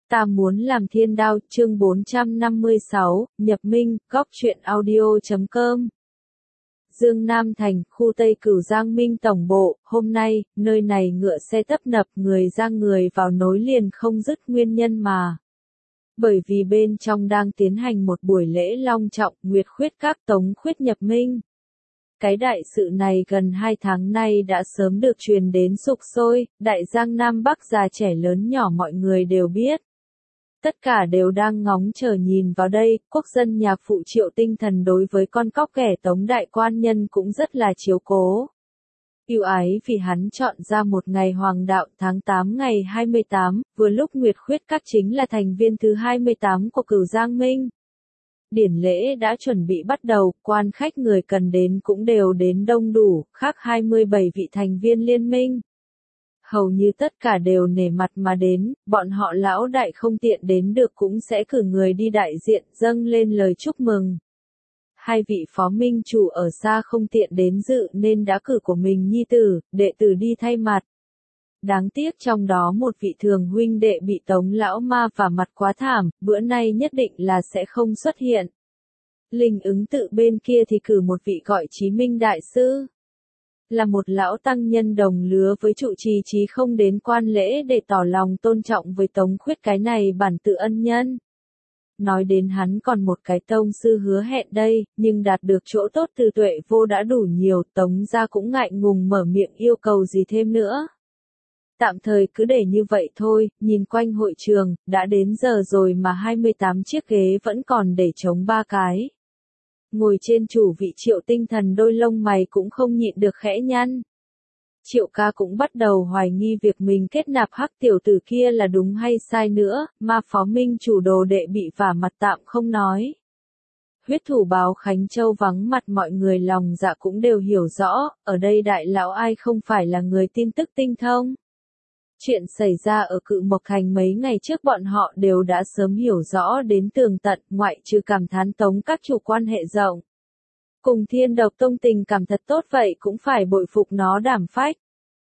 Ta muốn làm thiên đao, chương 456, nhập minh, góc truyện audio.com. Dương Nam Thành, khu Tây Cửu Giang Minh Tổng Bộ, hôm nay, nơi này ngựa xe tấp nập, người ra người vào nối liền không dứt, nguyên nhân mà. Bởi vì bên trong đang tiến hành một buổi lễ long trọng, Nguyệt Khuyết Các Tống Khuyết nhập minh. Cái đại sự này gần 2 tháng nay đã sớm được truyền đến sục sôi, đại giang Nam Bắc già trẻ lớn nhỏ mọi người đều biết. Tất cả đều đang ngóng chờ nhìn vào đây, quốc dân nhạc phụ Triệu Tinh Thần đối với con cóc ghẻ Tống đại quan nhân cũng rất là chiếu cố. Ưu ái vì hắn chọn ra một ngày hoàng đạo tháng 8 ngày 28, vừa lúc Nguyệt Khuyết Các chính là thành viên thứ 28 của Cửu Giang Minh. Điển lễ đã chuẩn bị bắt đầu, quan khách người cần đến cũng đều đến đông đủ, khác 27 vị thành viên liên minh. Hầu như tất cả đều nể mặt mà đến, bọn họ lão đại không tiện đến được cũng sẽ cử người đi đại diện dâng lên lời chúc mừng. Hai vị phó minh chủ ở xa không tiện đến dự nên đã cử của mình nhi tử, đệ tử đi thay mặt. Đáng tiếc trong đó một vị thường huynh đệ bị Tống lão ma vả mặt quá thảm, bữa nay nhất định là sẽ không xuất hiện. Linh ứng tự bên kia thì cử một vị gọi Chí Minh đại sư. Là một lão tăng nhân đồng lứa với trụ trì chí không đến quan lễ để tỏ lòng tôn trọng với Tống Khuyết cái này bản tự ân nhân. Nói đến hắn còn một cái tông sư hứa hẹn đây, nhưng đạt được chỗ tốt từ Tuệ Vô đã đủ nhiều, Tống gia cũng ngại ngùng mở miệng yêu cầu gì thêm nữa. Tạm thời cứ để như vậy thôi, nhìn quanh hội trường, đã đến giờ rồi mà 28 chiếc ghế vẫn còn để trống 3 cái. Ngồi trên chủ vị Triệu Tinh Thần đôi lông mày cũng không nhịn được khẽ nhăn. Triệu ca cũng bắt đầu hoài nghi việc mình kết nạp hắc tiểu tử kia là đúng hay sai nữa, mà phó minh chủ đồ đệ bị vả mặt tạm không nói. Huyết thủ báo Khánh Châu vắng mặt mọi người lòng dạ cũng đều hiểu rõ, ở đây đại lão ai không phải là người tin tức tinh thông. Chuyện xảy ra ở Cự Mộc Thành mấy ngày trước bọn họ đều đã sớm hiểu rõ đến tường tận, ngoại trừ cảm thán Tống các chủ quan hệ rộng. Cùng Thiên Độc Tông tình cảm thật tốt vậy cũng phải bội phục nó đảm phách.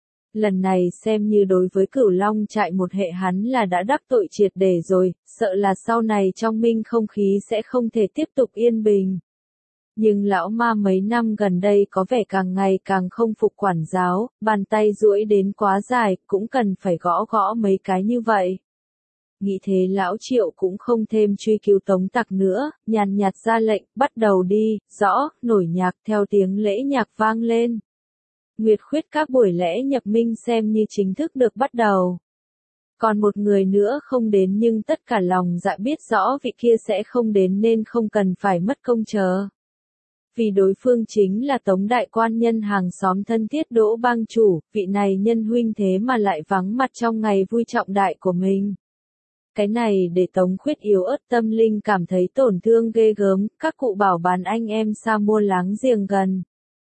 Lần này xem như đối với Cửu Long trại một hệ hắn là đã đắc tội triệt để rồi, sợ là sau này trong minh không khí sẽ không thể tiếp tục yên bình. Nhưng lão ma mấy năm gần đây có vẻ càng ngày càng không phục quản giáo, bàn tay duỗi đến quá dài, cũng cần phải gõ gõ mấy cái như vậy. Nghĩ thế lão Triệu cũng không thêm truy cứu Tống tặc nữa, nhàn nhạt ra lệnh, bắt đầu đi, rõ, nổi nhạc theo tiếng lễ nhạc vang lên. Nguyệt Khuyết Các buổi lễ nhập minh xem như chính thức được bắt đầu. Còn một người nữa không đến nhưng tất cả lòng dạ biết rõ vị kia sẽ không đến nên không cần phải mất công chờ. Vì đối phương chính là Tống đại quan nhân hàng xóm thân thiết Đỗ Bang chủ, vị này nhân huynh thế mà lại vắng mặt trong ngày vui trọng đại của mình. Cái này để Tống Khuyết yếu ớt tâm linh cảm thấy tổn thương ghê gớm, các cụ bảo bán anh em xa mua láng giềng gần.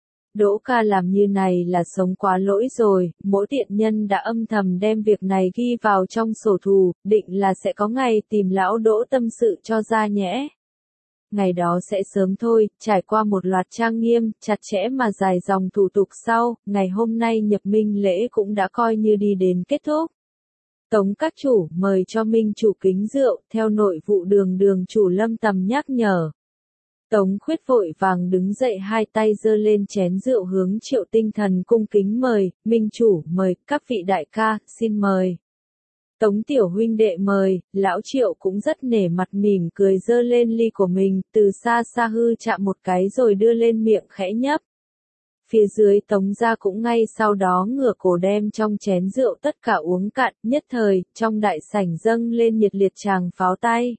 Đỗ ca làm như này là sống quá lỗi rồi, mỗi tiện nhân đã âm thầm đem việc này ghi vào trong sổ thù, định là sẽ có ngày tìm lão Đỗ tâm sự cho ra nhẽ. Ngày đó sẽ sớm thôi, trải qua một loạt trang nghiêm, chặt chẽ mà dài dòng thủ tục sau, ngày hôm nay nhập minh lễ cũng đã coi như đi đến kết thúc. Tống các chủ mời cho minh chủ kính rượu, theo nội vụ đường chủ Lâm Tầm nhắc nhở. Tống Khuyết vội vàng đứng dậy hai tay giơ lên chén rượu hướng Triệu Tinh Thần cung kính mời, minh chủ mời, các vị đại ca, xin mời. Tống tiểu huynh đệ mời, lão Triệu cũng rất nể mặt mỉm cười giơ lên ly của mình, từ xa xa hư chạm một cái rồi đưa lên miệng khẽ nhấp. Phía dưới Tống gia cũng ngay sau đó ngửa cổ đem trong chén rượu tất cả uống cạn, nhất thời, trong đại sảnh dâng lên nhiệt liệt tràng pháo tay.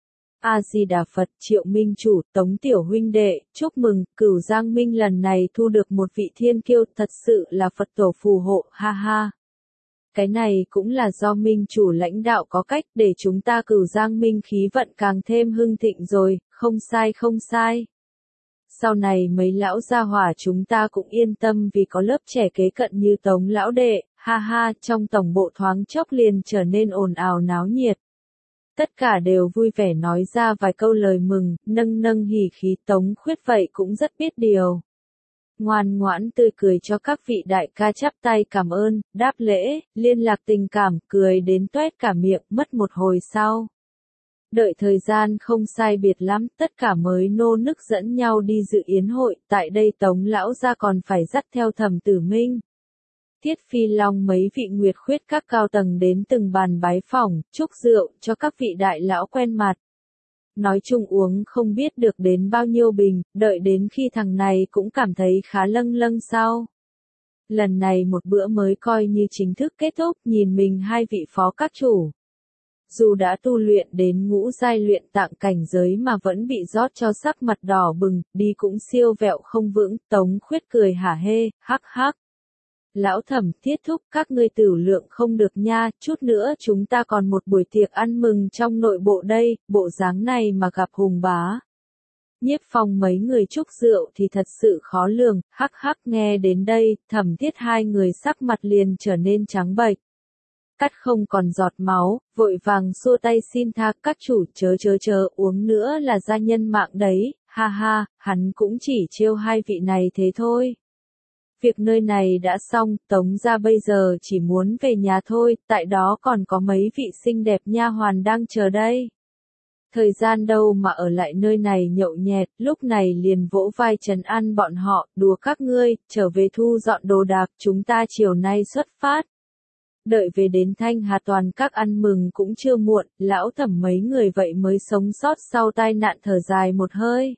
A-di-đà Phật, Triệu minh chủ, Tống tiểu huynh đệ, chúc mừng, Cửu Giang Minh lần này thu được một vị thiên kiêu, thật sự là Phật tổ phù hộ, ha ha. Cái này cũng là do minh chủ lãnh đạo có cách để chúng ta Cửu Giang Minh khí vận càng thêm hưng thịnh rồi, không sai không sai. Sau này mấy lão gia hỏa chúng ta cũng yên tâm vì có lớp trẻ kế cận như Tống lão đệ, ha ha, trong tổng bộ thoáng chốc liền trở nên ồn ào náo nhiệt. Tất cả đều vui vẻ nói ra vài câu lời mừng, nâng nâng hỉ khí. Tống Khuyết vậy cũng rất biết điều. ngoan ngoãn tươi cười cho các vị đại ca chắp tay cảm ơn, đáp lễ, liên lạc tình cảm, cười đến toét cả miệng, mất một hồi sau. Đợi thời gian không sai biệt lắm, tất cả mới nô nức dẫn nhau đi dự yến hội, tại đây Tống lão gia còn phải dắt theo Thẩm Tử Minh. Tiết Phi Long mấy vị nguyệt khuyết các cao tầng đến từng bàn bái phỏng, chúc rượu cho các vị đại lão quen mặt. Nói chung uống không biết được đến bao nhiêu bình, đợi đến khi thằng này cũng cảm thấy khá lâng lâng sau. Lần này một bữa mới coi như chính thức kết thúc, nhìn mình hai vị phó các chủ. Dù đã tu luyện đến ngũ giai luyện tạng cảnh giới mà vẫn bị rót cho sắc mặt đỏ bừng, đi cũng siêu vẹo không vững, Tống Khuyết cười hả hê, hắc hắc. Lão Thẩm, Tiết thúc, các ngươi tử lượng không được nha, chút nữa chúng ta còn một buổi tiệc ăn mừng trong nội bộ đây, bộ dáng này mà gặp Hùng bá. Nhiếp Phong mấy người chúc rượu thì thật sự khó lường, hắc hắc. Nghe đến đây, Thẩm Tiết hai người sắc mặt liền trở nên trắng bệch. Cắt không còn giọt máu, vội vàng xua tay xin tha, các chủ chớ uống nữa là gia nhân mạng đấy, ha ha, hắn cũng chỉ trêu hai vị này thế thôi. Việc nơi này đã xong, Tống gia bây giờ chỉ muốn về nhà thôi, tại đó còn có mấy vị xinh đẹp nha hoàn đang chờ đây. Thời gian đâu mà ở lại nơi này nhậu nhẹt, lúc này liền vỗ vai trấn an bọn họ, đùa các ngươi, trở về thu dọn đồ đạc, chúng ta chiều nay xuất phát. Đợi về đến Thanh Hà toàn các ăn mừng cũng chưa muộn, lão Thẩm mấy người vậy mới sống sót sau tai nạn thở dài một hơi.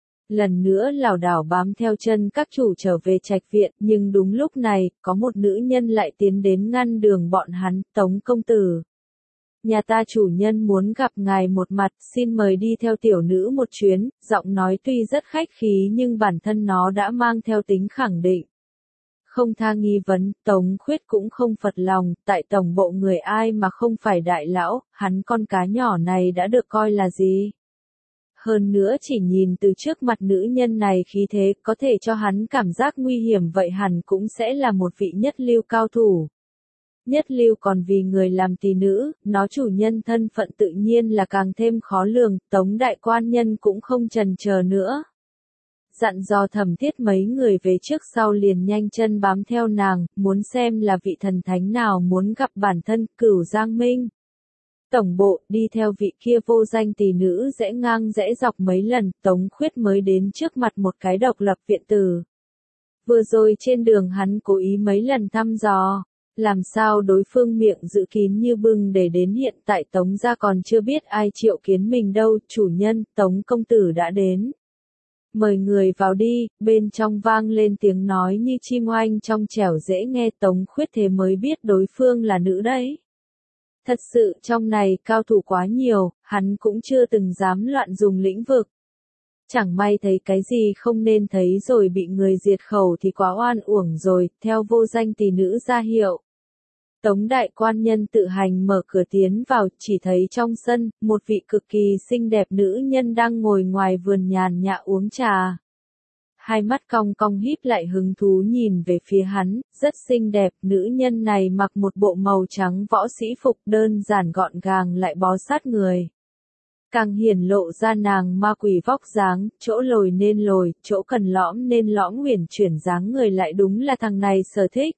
Lần nữa lảo đảo bám theo chân các chủ trở về trạch viện, nhưng đúng lúc này, có một nữ nhân lại tiến đến ngăn đường bọn hắn, Tống công tử. Nhà ta chủ nhân muốn gặp ngài một mặt, xin mời đi theo tiểu nữ một chuyến, giọng nói tuy rất khách khí nhưng bản thân nó đã mang theo tính khẳng định. Không tha nghi vấn, Tống Khuyết cũng không phật lòng, tại tổng bộ người ai mà không phải đại lão, hắn con cá nhỏ này đã được coi là gì? Hơn nữa chỉ nhìn từ trước mặt nữ nhân này khí thế có thể cho hắn cảm giác nguy hiểm vậy hẳn cũng sẽ là một vị nhất lưu cao thủ. Nhất lưu còn vì người làm tỷ nữ, nó chủ nhân thân phận tự nhiên là càng thêm khó lường, Tống đại quan nhân cũng không chần chờ nữa. Dặn dò Thẩm Thiết mấy người về trước sau liền nhanh chân bám theo nàng, muốn xem là vị thần thánh nào muốn gặp bản thân, Cửu Giang Minh. Tổng bộ, đi theo vị kia vô danh tỷ nữ rẽ ngang rẽ dọc mấy lần, Tống Khuyết mới đến trước mặt một cái độc lập viện tử. Vừa rồi trên đường hắn cố ý mấy lần thăm dò, làm sao đối phương miệng giữ kín như bưng để đến hiện tại Tống gia còn chưa biết ai triệu kiến mình đâu, chủ nhân, Tống công tử đã đến. Mời người vào đi, bên trong vang lên tiếng nói như chim oanh trong trẻo dễ nghe, Tống Khuyết thế mới biết đối phương là nữ đấy. Thật sự trong này cao thủ quá nhiều, hắn cũng chưa từng dám loạn dùng lĩnh vực. Chẳng may thấy cái gì không nên thấy rồi bị người diệt khẩu thì quá oan uổng rồi, theo vô danh tỷ nữ ra hiệu. Tống đại quan nhân tự hành mở cửa tiến vào, chỉ thấy trong sân, một vị cực kỳ xinh đẹp nữ nhân đang ngồi ngoài vườn nhàn nhã uống trà. Hai mắt cong cong híp lại hứng thú nhìn về phía hắn, rất xinh đẹp, nữ nhân này mặc một bộ màu trắng võ sĩ phục đơn giản gọn gàng lại bó sát người. Càng hiển lộ ra nàng ma quỷ vóc dáng, chỗ lồi nên lồi, chỗ cần lõm nên lõm, huyền chuyển dáng người lại đúng là thằng này sở thích.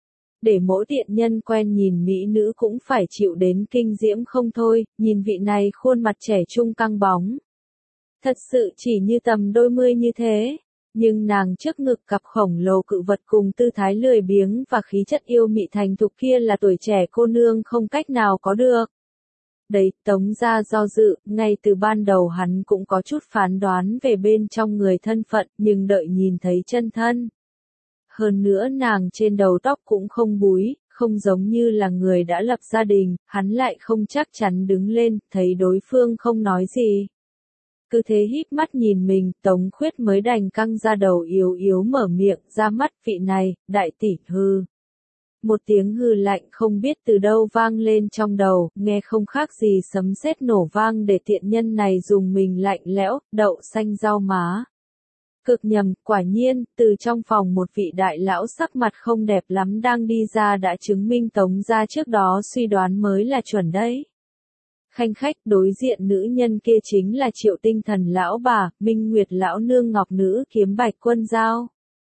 Để mỗi tiện nhân quen nhìn mỹ nữ cũng phải chịu đến kinh diễm không thôi, nhìn vị này khuôn mặt trẻ trung căng bóng. Thật sự chỉ như tầm đôi mươi như thế, nhưng nàng trước ngực cặp khổng lồ cự vật cùng tư thái lười biếng và khí chất yêu mị thành thục kia là tuổi trẻ cô nương không cách nào có được. Đấy, Tống gia do dự, ngay từ ban đầu hắn cũng có chút phán đoán về bên trong người thân phận, nhưng đợi nhìn thấy chân thân. Hơn nữa nàng trên đầu tóc cũng không búi, không giống như là người đã lập gia đình, hắn lại không chắc chắn đứng lên, thấy đối phương không nói gì. Cứ thế híp mắt nhìn mình, Tống Khuyết mới đành căng ra đầu yếu yếu mở miệng ra mắt, vị này, đại tỷ, hư. Một tiếng hư lạnh không biết từ đâu vang lên trong đầu, nghe không khác gì sấm sét nổ vang để tiện nhân này dùng mình lạnh lẽo, đậu xanh rau má. Cực nhầm, quả nhiên, từ trong phòng một vị đại lão sắc mặt không đẹp lắm đang đi ra đã chứng minh Tống gia trước đó suy đoán mới là chuẩn đấy. Khanh khách, đối diện nữ nhân kia chính là Triệu Tinh Thần lão bà, Minh Nguyệt lão nương Ngọc nữ kiếm Bạch Quân Giao.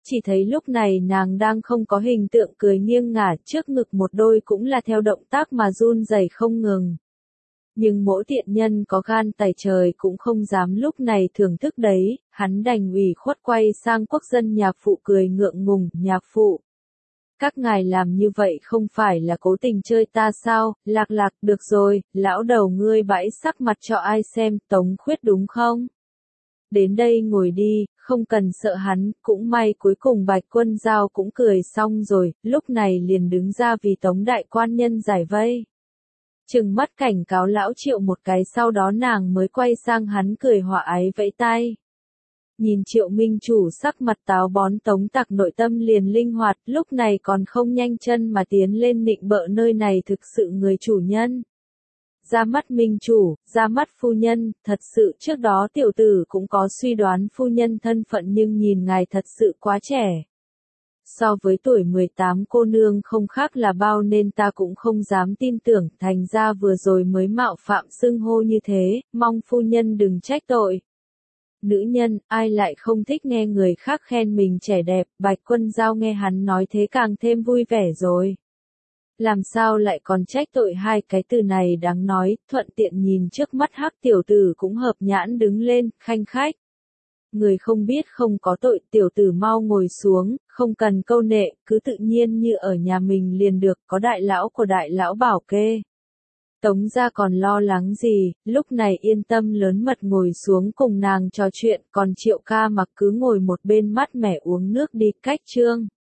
chỉ thấy lúc này nàng đang không có hình tượng cười nghiêng ngả, trước ngực một đôi cũng là theo động tác mà run rẩy không ngừng. Nhưng mỗi tiện nhân có gan tài trời cũng không dám lúc này thưởng thức đấy, hắn đành ủy khuất quay sang quốc dân nhạc phụ cười ngượng ngùng, nhạc phụ. Các ngài làm như vậy không phải là cố tình chơi ta sao, Lạc Lạc, được rồi, lão đầu ngươi bãi sắc mặt cho ai xem, Tống Khuyết đúng không? Đến đây ngồi đi, không cần sợ hắn, cũng may cuối cùng Bạch Quân Giao cũng cười xong rồi, lúc này liền đứng ra vì Tống đại quan nhân giải vây. Trừng mắt cảnh cáo lão Triệu một cái, sau đó nàng mới quay sang hắn cười hòa ái vẫy tay. Nhìn Triệu Minh Chủ sắc mặt táo bón, Tống Tặc nội tâm liền linh hoạt, lúc này còn không nhanh chân mà tiến lên nịnh bợ nơi này thực sự người chủ nhân. Ra mắt Minh Chủ, ra mắt phu nhân, thật sự trước đó tiểu tử cũng có suy đoán phu nhân thân phận nhưng nhìn ngài thật sự quá trẻ. So với tuổi 18 cô nương không khác là bao nên ta cũng không dám tin tưởng, thành ra vừa rồi mới mạo phạm xưng hô như thế, mong phu nhân đừng trách tội. Nữ nhân, ai lại không thích nghe người khác khen mình trẻ đẹp, Bạch Quân Giao nghe hắn nói thế càng thêm vui vẻ rồi. Làm sao lại còn trách tội, hai cái từ này đáng nói, thuận tiện nhìn trước mắt hắc tiểu tử cũng hợp nhãn đứng lên, khanh khách. Người không biết không có tội, tiểu tử mau ngồi xuống, không cần câu nệ, cứ tự nhiên như ở nhà mình liền được, có đại lão của đại lão bảo kê. Tống gia còn lo lắng gì, lúc này yên tâm lớn mật ngồi xuống cùng nàng trò chuyện, còn Triệu ca mặc cứ ngồi một bên mát mẻ uống nước đi, cách chương.